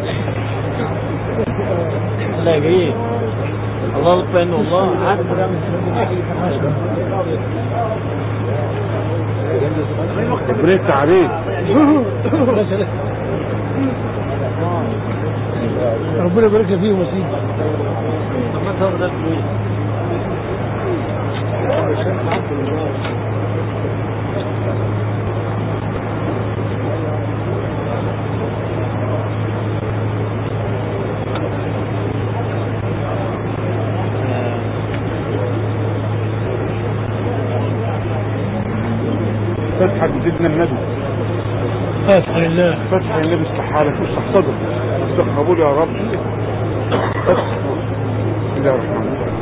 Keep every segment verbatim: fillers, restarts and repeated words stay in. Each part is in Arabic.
لا جميل. الله اطمئن والله عارف بريت عليك. ربنا يبارك لك فيهم وسيم. فتحة سيدنا النبي، فتح لله، فتح النبي استحالك وافتح صدر وافتح قبول يا رب. فتح. بسم الله الرحمن الرحيم.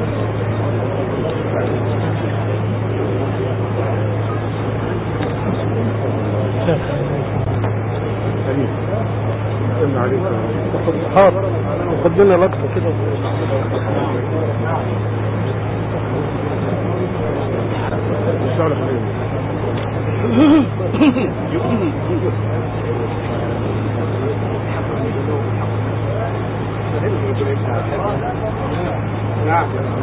سليم. قلنا عليك حاضر وخد لنا لقطة كده. مش عارف ليه. نعم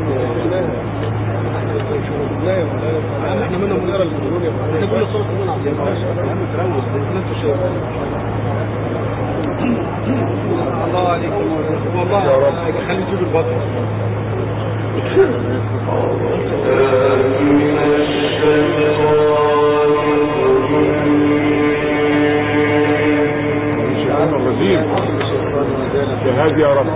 احنا منهم بنقرا الجمهور يا ابني كل صوت من عظيم الله عليكم والله يا رب خلي تجيب البطل. الشيطان الرجيم يا هادي يا رب.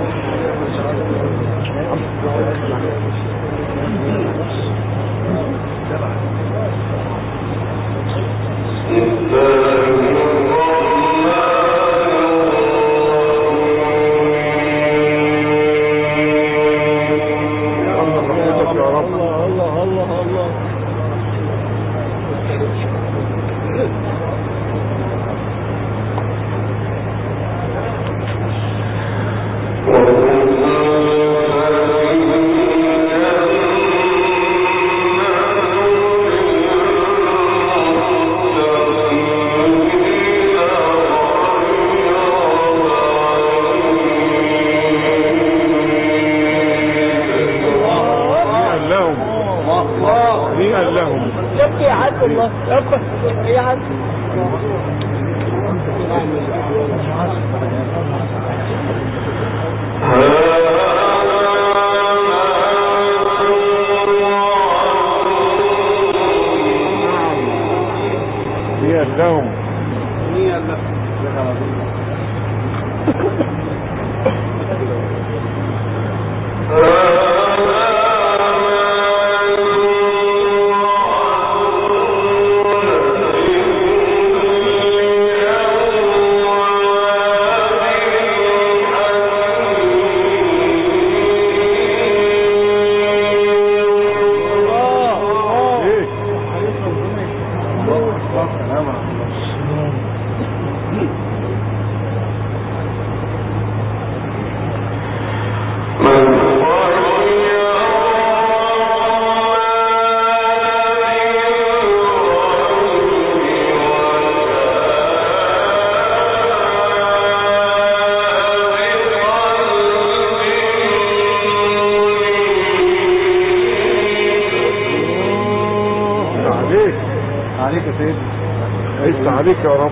عليك يا رب.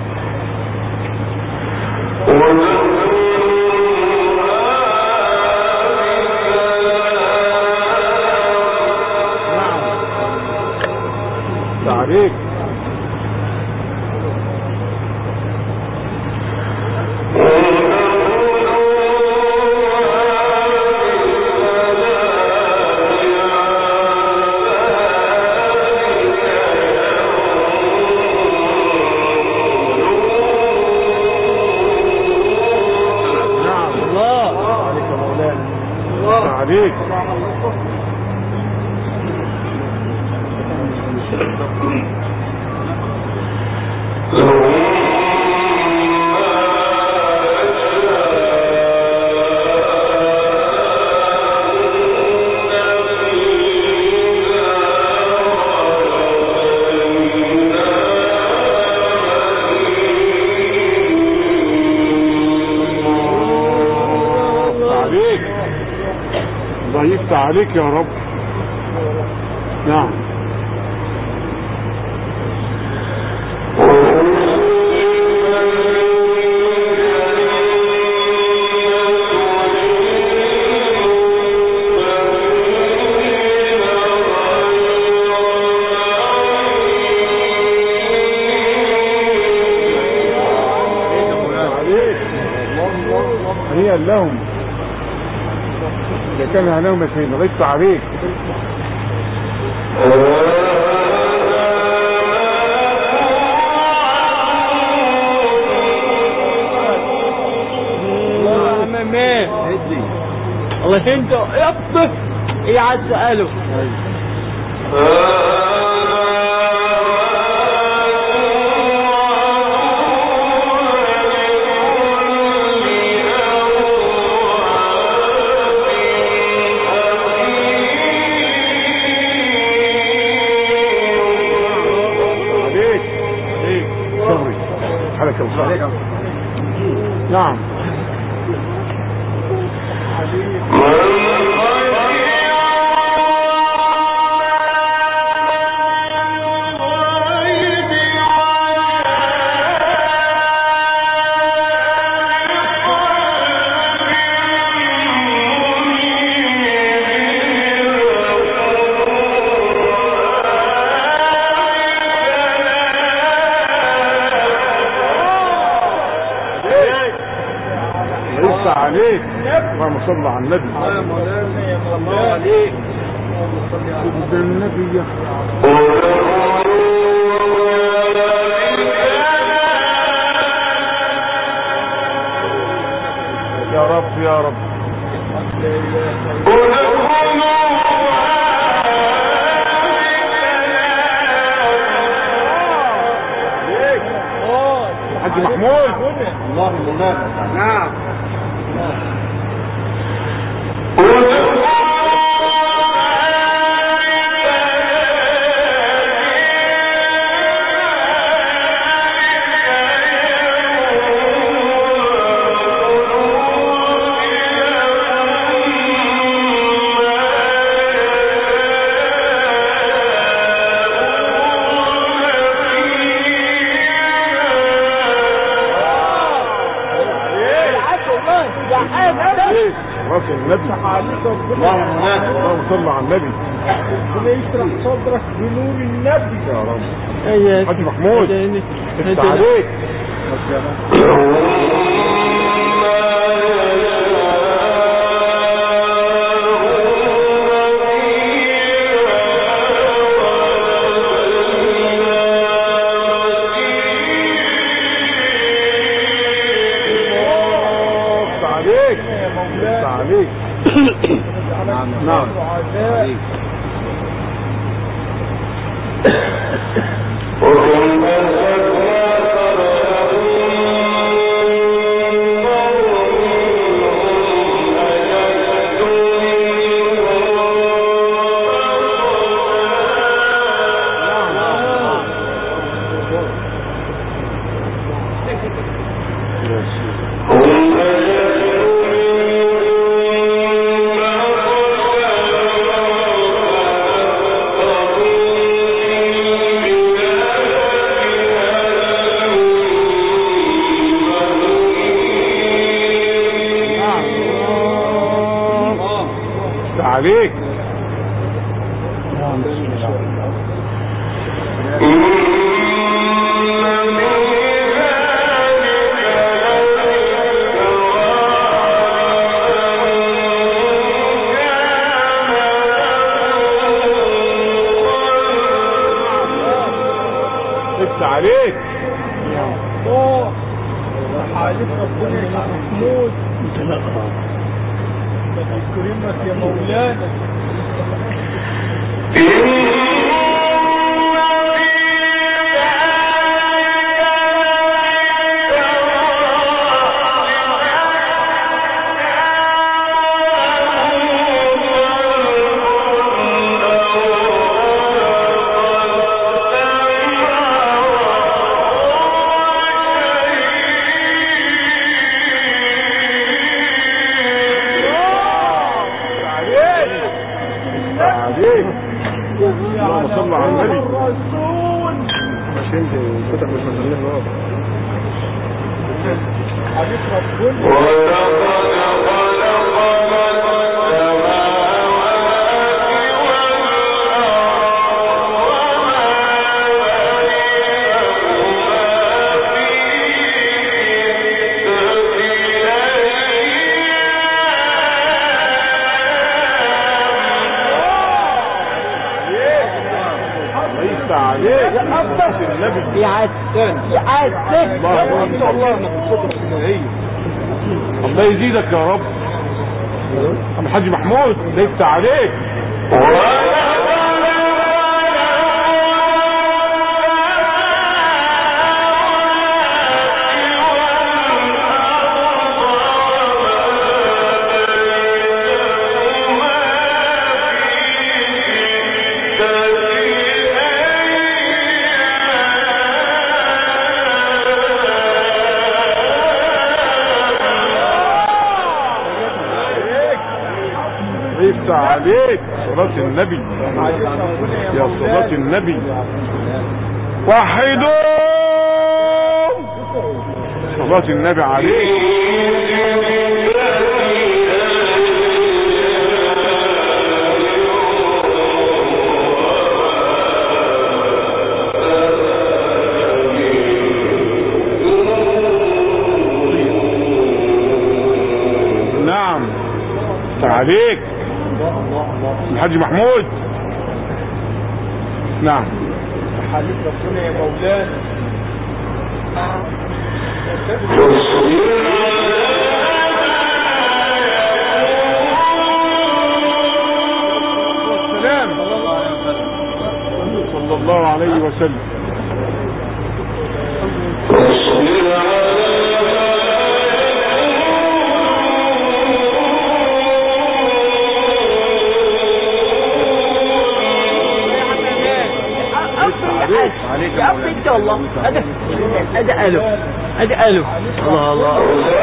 عليك عليك يفتح عليك يا رب. نعم. هي لهم إذا كان هناهم مسين غيبت عليك. الله انت يطف يعد سأله. حلك الخير. نعم. عليك. اللهم صل على النبي. يا مولانا يا مولانا عليك. النبي يا رب يا رب. حاج محمود. الله مولانا. نعم. راسل النبي. اللهم صل على النبي. ربنا يشرح صدرك بنور النبي يا رب. ايوه حاج محمود انت عليك. عليك. نعم نعم. عليك. انت عليك يا الله. حالف ربنا يا محمود. انت لا يكرمك يا مولانا. الله يزيدك يا رب. الحاج محمود ليس عليك. ليس عليك صلاة النبي يا صلاة النبي. وحدوا صلاة النبي عليك. نعم عليك الحاج محمود. نعم حديث ربنا يا مولانا. والسلام صلى الله عليه وسلم. يا أبي انت والله هذا هذا ألف هذا ألف. الله الله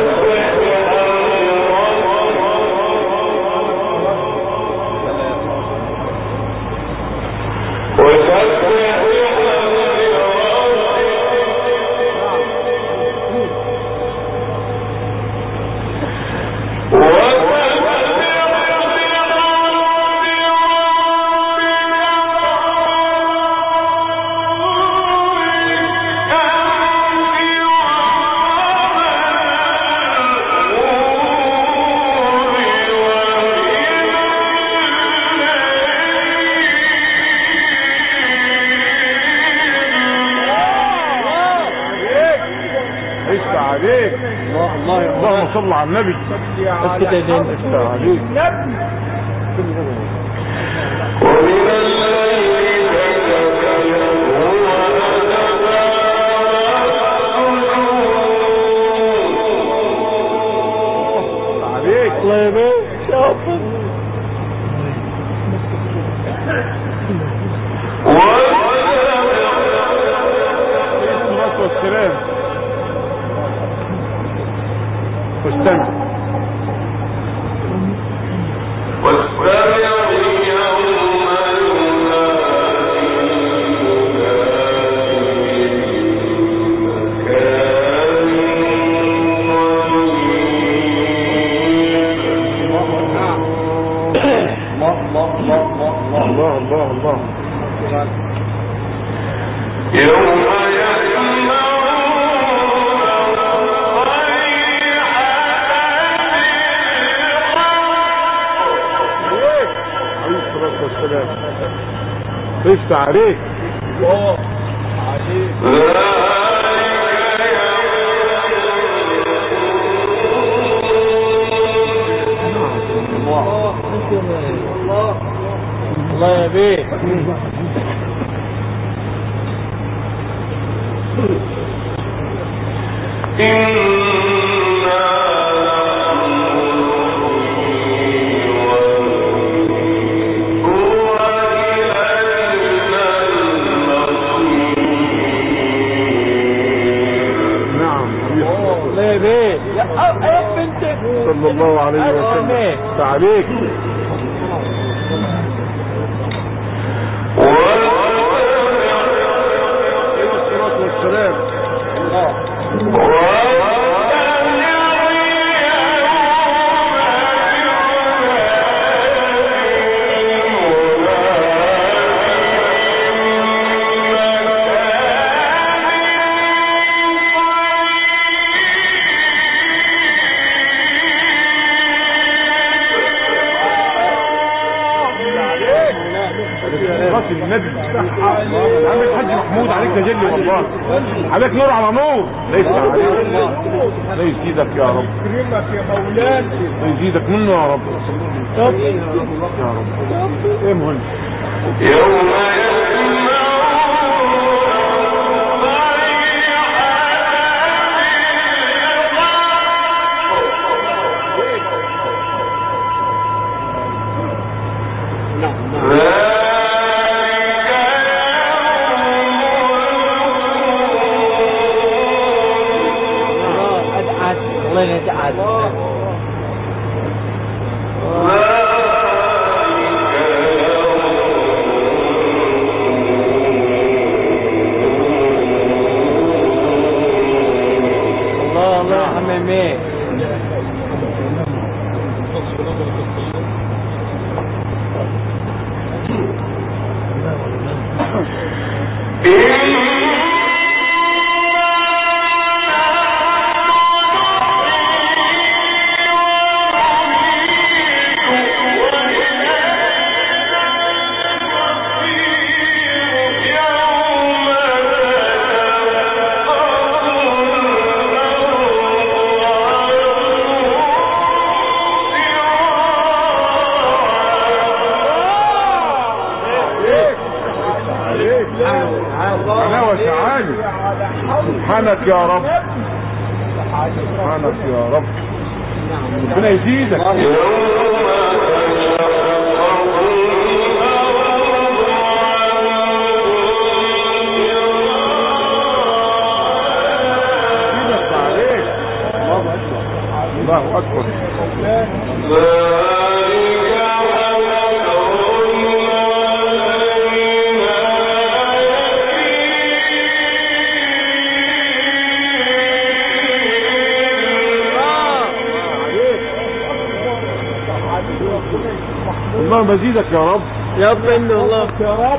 عليك. اللهم صل على النبي. عليك الله يبارك شوف والسلام. واستمع واستمع الله الله الله يوم والسلام. ليس عليك الله عليك. الله الله الله يا بيه. صلى الله عليه وسلم. تعليق والصلاة والسلام. الله عليه والله. عليك نور على نور. ليس عليك. لا يزيدك يا رب. يكرمك يا مولانا. لا يزيدك منه يا رب. يا رب. ايه مهم. يوم سبحانك يا رب. سبحانك يا رب. ربنا يزيدك. الله أكبر. الله مزيدك يا رب. يا رب إن الله يا رب.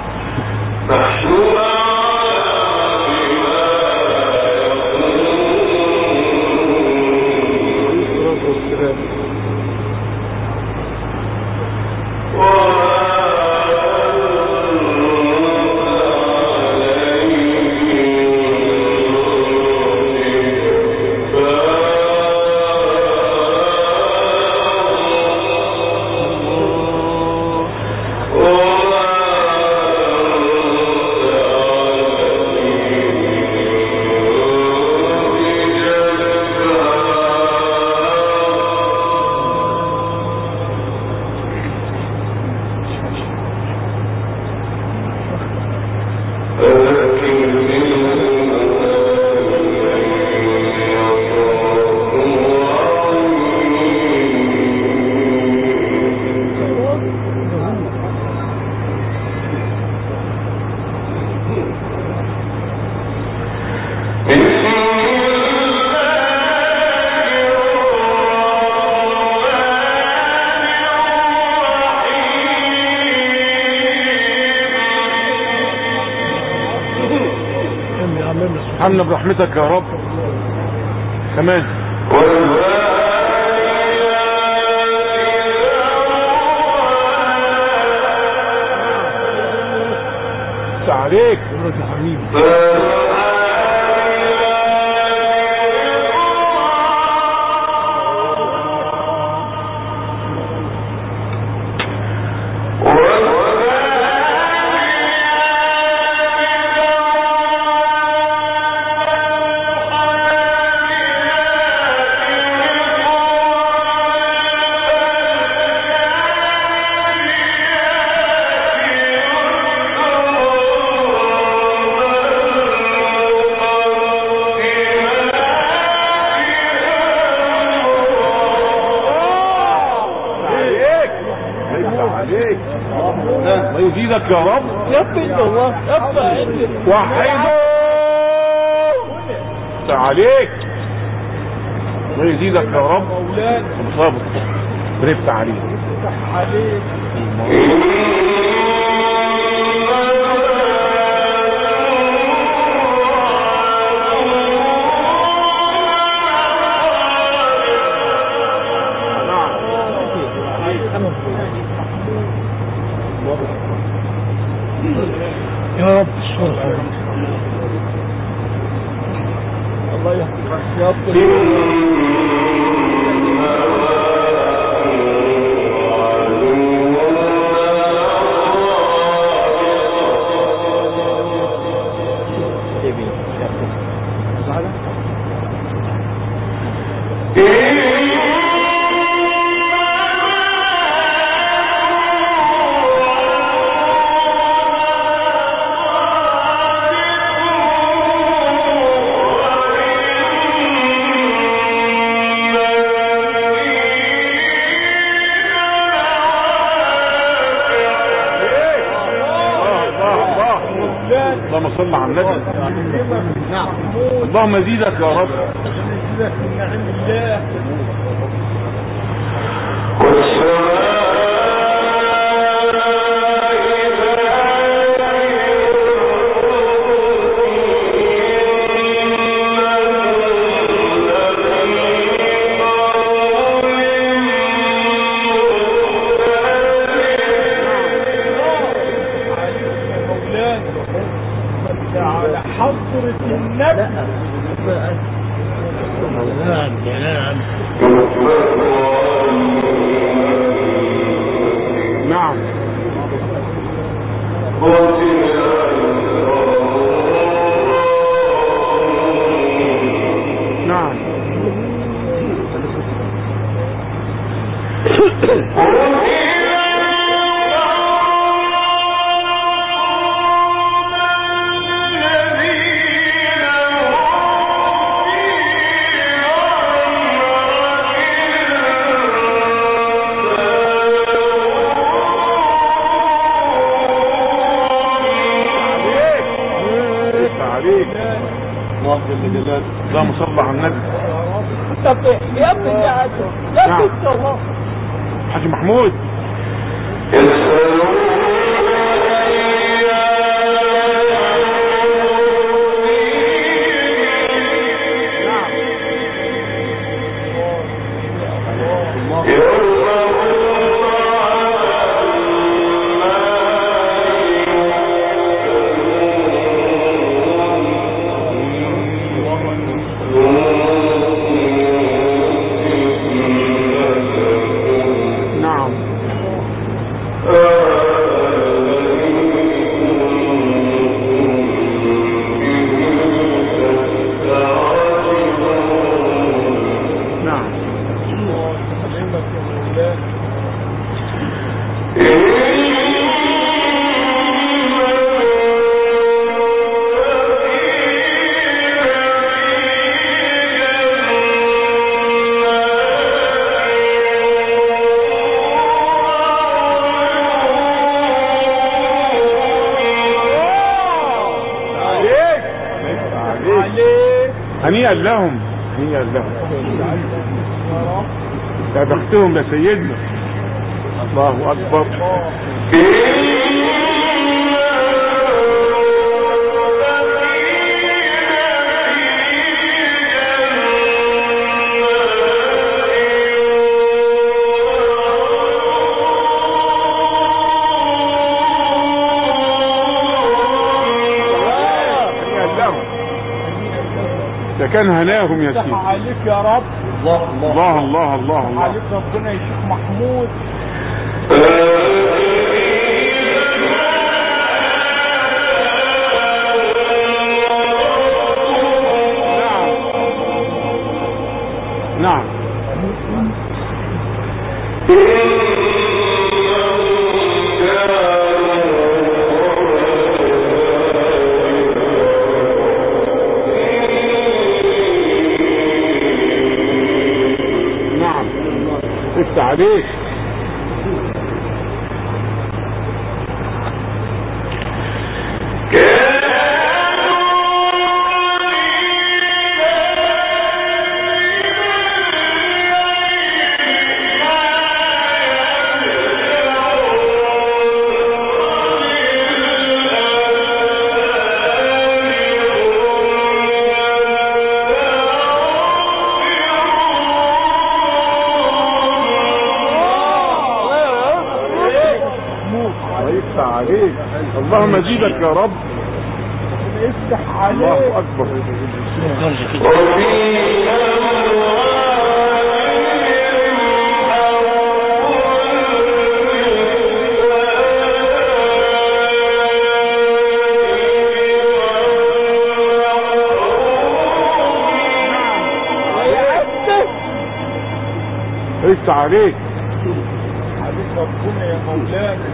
ارحمنا برحمتك يا رب. كمان عليك يا حبيبي. الله يزيدك يا رب. يا الله وحيده عليك. الله يزيدك يا رب. صابر برفت عليك. يا رب. اللهم صل على النبي. نعم. اللهم زيدك يا رب. زيدك من نعم الله. حضرة النبي. نعم. نعم. اللهم صل على النبي. يا ابن الله يا ابن الله حاج محمود. هنيئا لهم هنيئا لهم يا بختهم يا سيدنا. الله اكبر. ده كان هناهم يا سيدي. عليك يا رب. الله الله الله الله الله عليك ربنا يا شيخ محمود. نعم نعم. افتح عليك. اللهم زيدك يا رب. افتح الله عليك. اكبر. افتح عليك. عليك ربنا يا مولانا.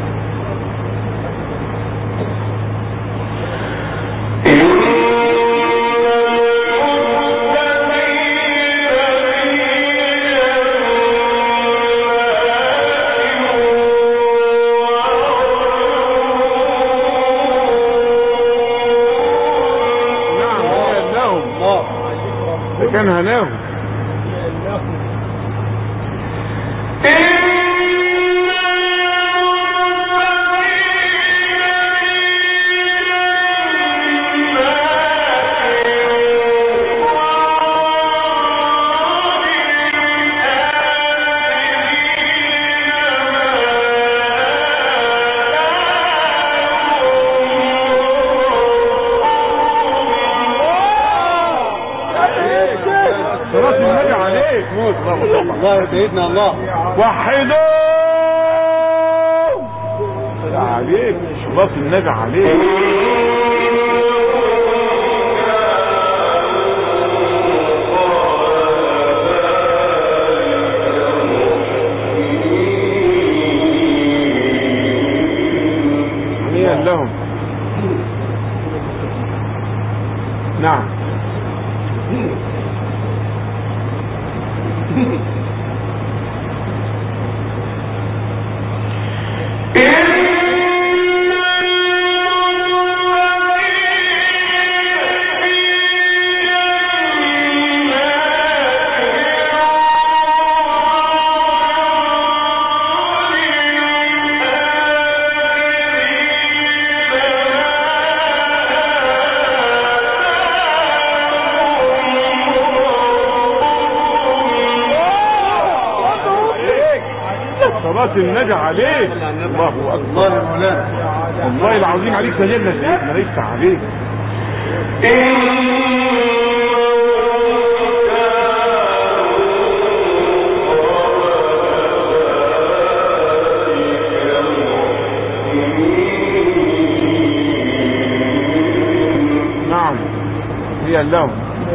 كان هناهم. صلاة النبي عليك. الله يا سيدنا الله. وحدوا عليك. صلاة النبي عليك. هنيئا لهم. نعم. صلاة النبي عليك. الله أكبر. الله يا مولانا. والله العظيم عليك سجلنا سيدنا ليس عليك. نعم هي اللهم.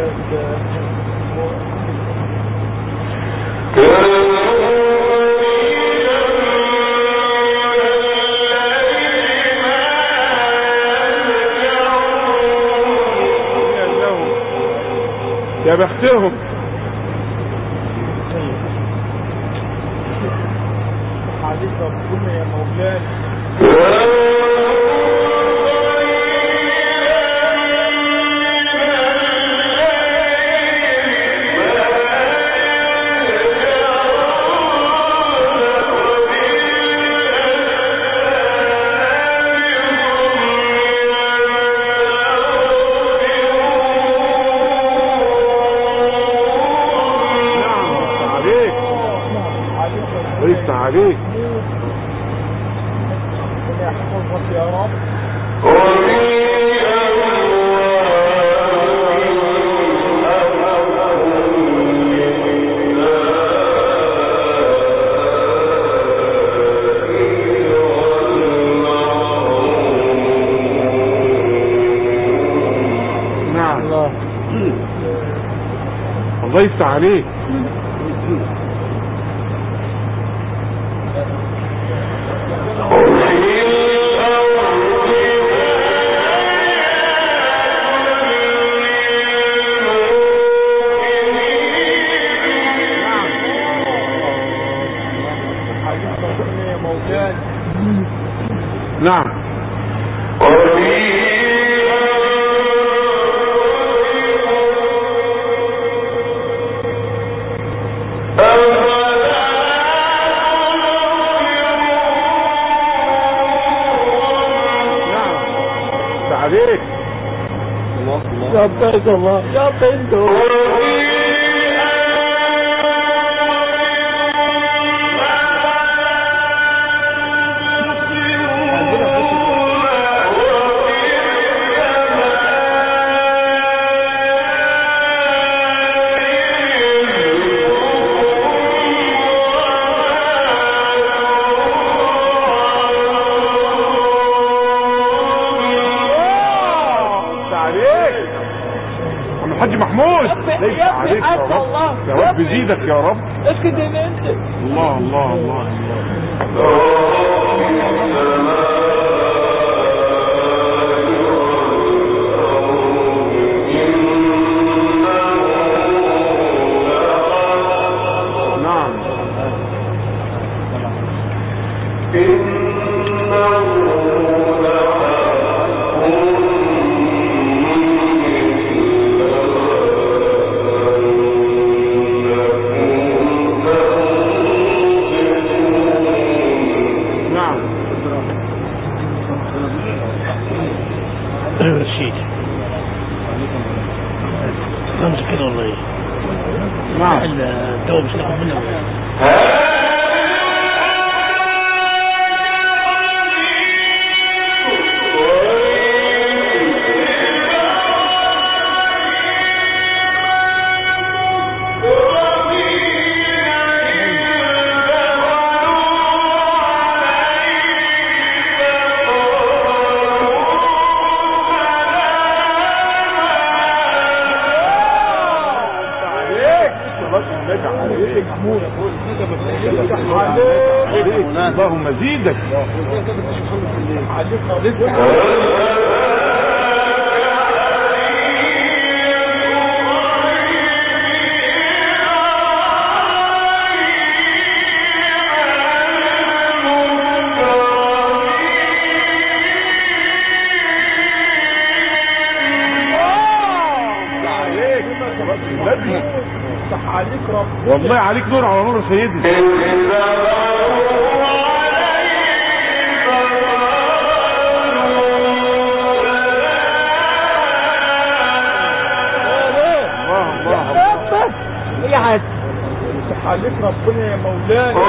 يا بختهم. عليك ربنا يا مولانا. ليس عليك. ربنا يحفظك يا رب. نعم الله. الله يفتح عليك. نعم عليك. لبيك الله لبيك. ليس يا عليك ابني يا حتى الله رب. يا رب زيدك يا رب. اسكت يا انت. الله الله الله نعم. رشيد خمسة كده والله. نعم. الدواء مش ناخد منه. اللهم زيدك. والله عليك نور على نور سيدي. يا عاد عليك ربنا يا مولانا.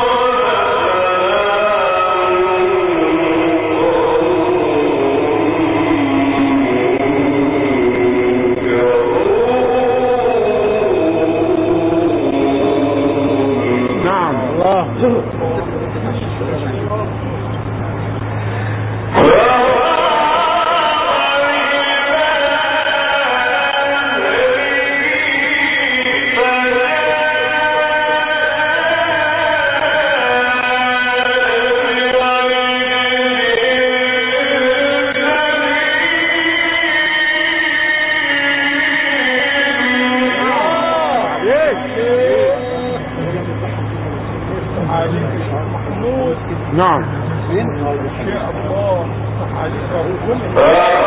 نعم. يا الله عليك ربنا.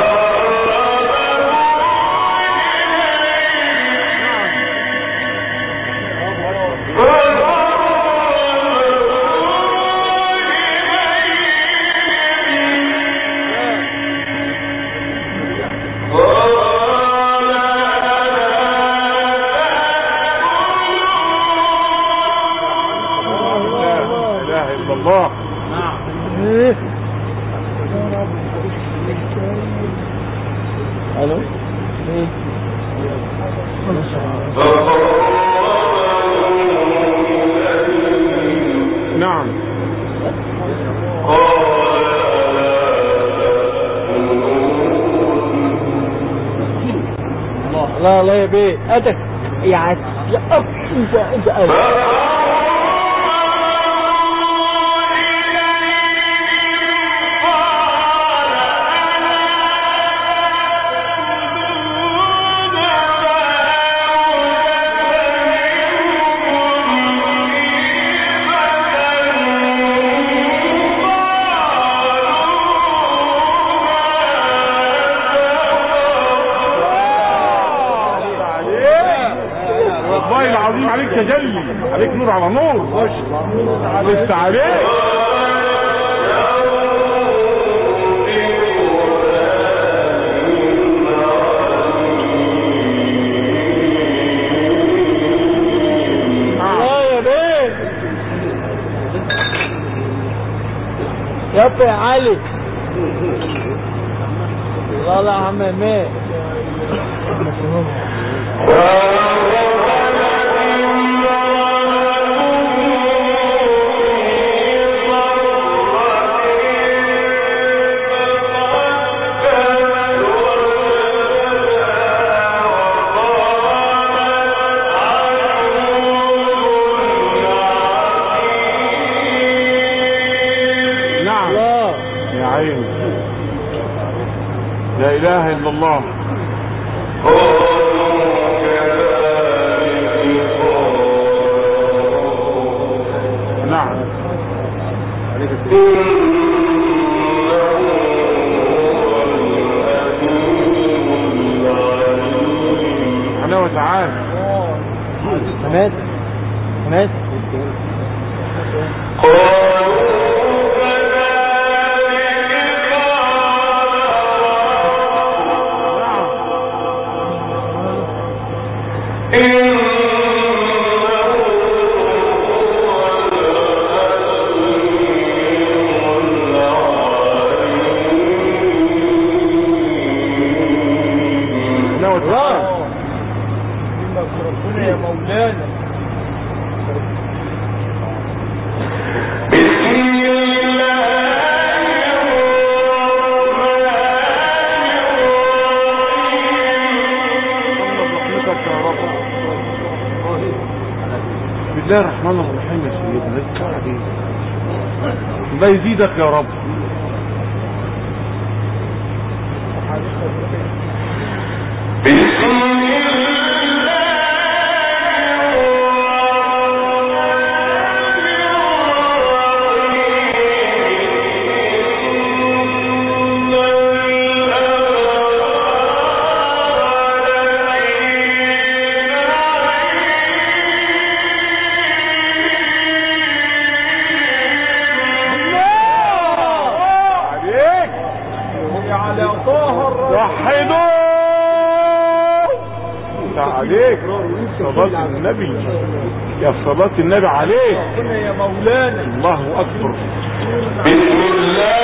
الله. الو نعم. لا لا يا بيه ادك يا عاد يا اب انت انت ادك. والله العظيم عليك تجلي، عليك نور على نور. لسه عليك. يا يا علي لا لا عم مات. لا اله الا الله. نعم. سبحانه وتعالى. مات مات ربنا يا مولانا. بسم الله الرحمن الرحيم يا سيدنا. الله يزيدك يا رب. عليك صلاة النبي يا صلاة النبي عليك. ربنا يا مولانا. الله أكبر. بسم الله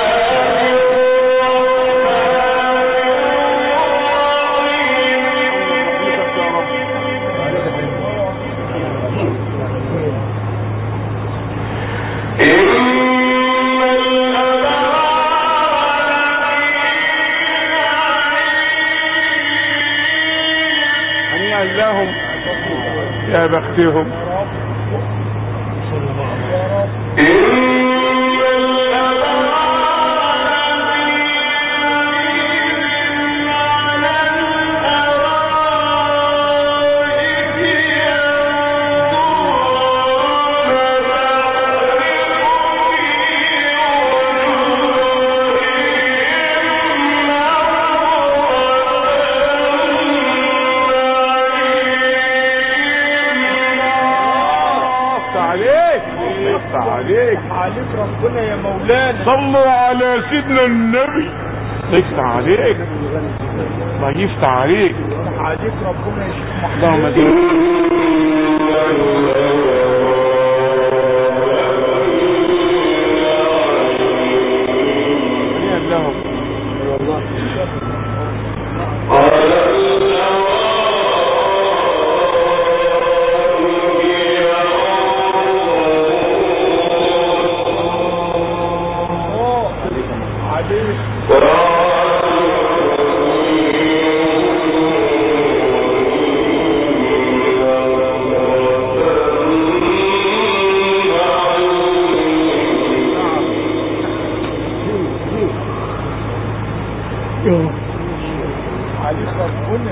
لهم يا بختهم. عليك عليك ربنا يا مولانا. صلوا على سيدنا النبي. يفتح عليك. الله يفتح عليك. عليك ربنا يا شيخ محمد. اللهم صل لهم. والله عليك ربنا.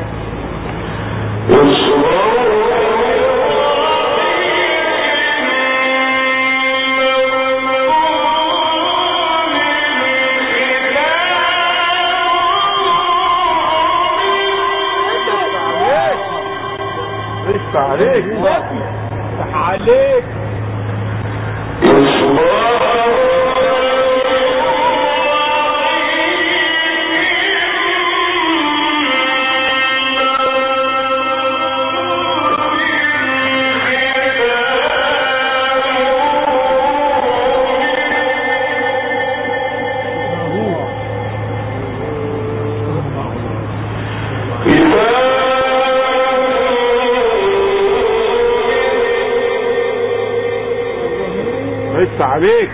يفتح عليك. يفتح عليك. يفتح عليك.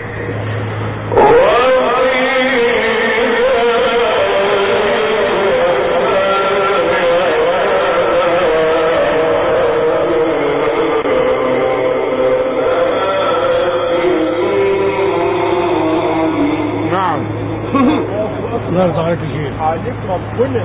الله يرضى عليك يا شيخ. عليك ربنا.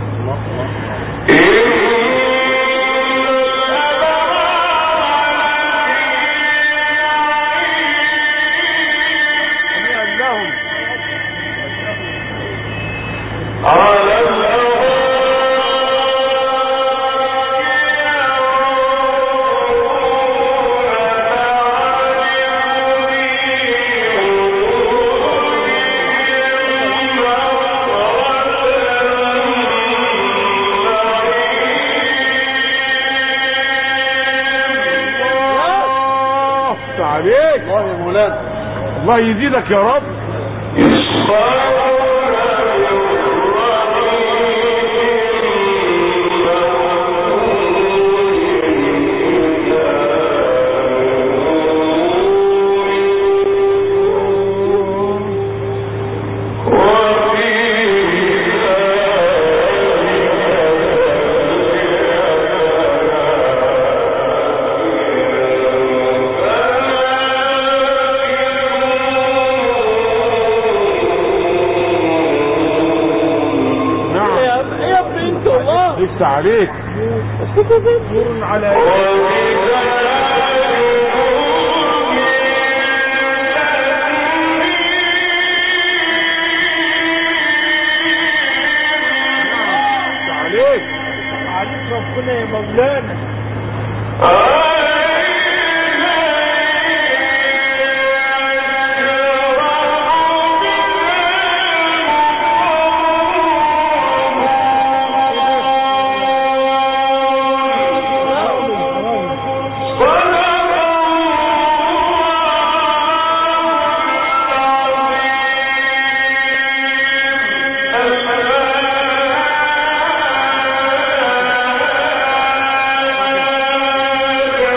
عليك الله يا مولانا، الله يزيدك يا رب. لسه عليك نور على